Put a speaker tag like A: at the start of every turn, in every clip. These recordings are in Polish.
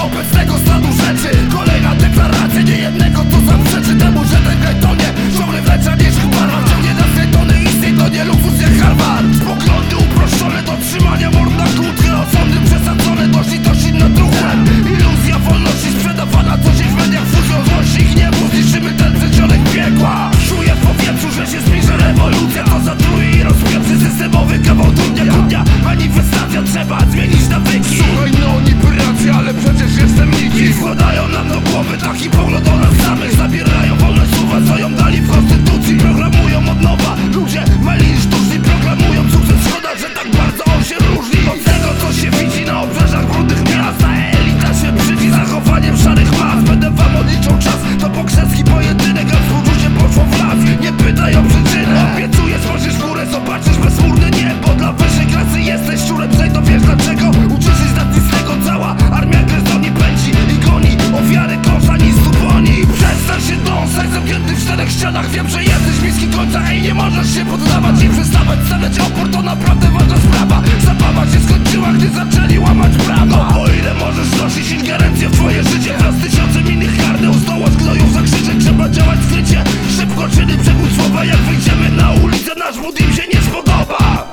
A: obecnego stanu rzeczy. Kolejna deklaracja niejednego, co zaprzeczy temu, że ten kraj tonie ciągle wlecza niż barwa. Ciągnie nas tony istnień, to nie luksus jak Harvard. Poglądy uproszczone do trzymania mord na kłódkę. Osądy przesadzone do litości nad ruchem. Iluzja wolności sprzedawana co dzień w mediach. Fuzją złości ich niemu zniszczymy ten przedsionek piekła. Czuję w powietrzu, że się zbliża rewolucja. To zatruje i rozpieprzy systemowy kawał trudnia. Manifestacja, trzeba zmienić nawyki. Słuchaj, no niby ale przecież jestem nikim. I wkładają nam do głowy taki pogląd o nas samych. Zabierają wolność słowa, co ją dali w konstytucji. Programują od nowa, ludzie mali i sztuczni. Proklamują sukces, szkoda, że tak bardzo on się różni od tego, co się widzi na obrzeżach brudnych miast. A elita się brzydzi zachowaniem szarych mas. Będę wam odliczał czas, to bokserski pojedynek. A współczucie poszło w las, nie pytaj o przyczynę. Obiecuję, spojrzysz w górę, zobaczysz bezchmurne niebo. Dla wyższej klasy jesteś szczurem, to wiesz dlaczego. Uczysz się z tego, cała armia gryzoni pędzi i goni ofiary kosza, nic tu boni. Przestań się dąsać, zamknięty w czterech ścianach. Wiem, że jesteś bliski końca, ej, nie możesz się poddawać. Nie przestawać stawiać opór, to naprawdę ważna sprawa. Zabawa się skończyła, gdy zaczęli łamać prawa. No bo ile możesz nosić ingerencję w twoje życie? Wraz z tysiącem innych kardeł zdołać gnojów zakrzyczeć. Trzeba działać skrycie, szybko czyny przegód słowa. Jak wyjdziemy na ulicę, nasz mód im się nie spodoba.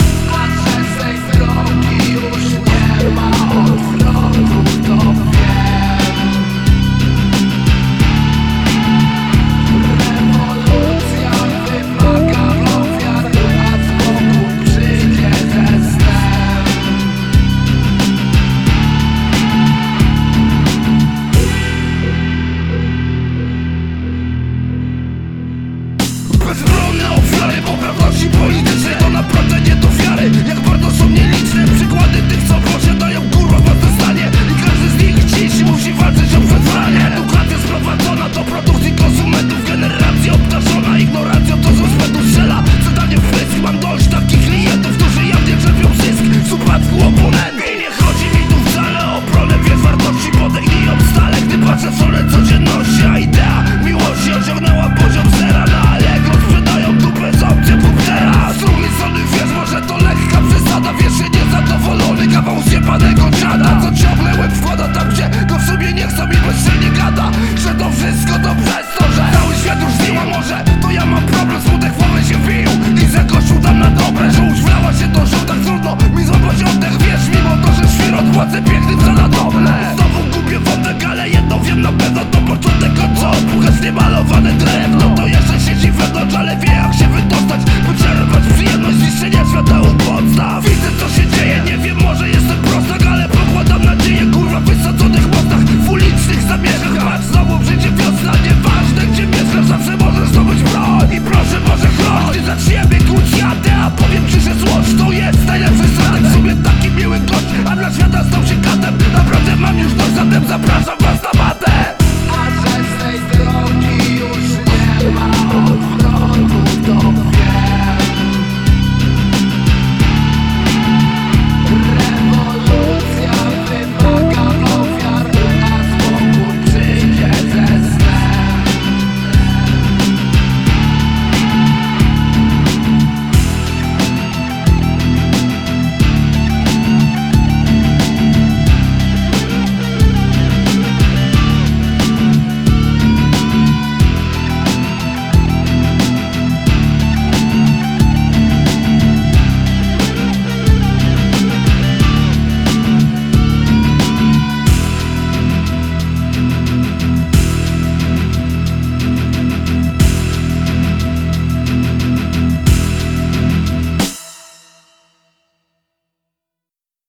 A: Bezbronne ofiary poprawności politycznej.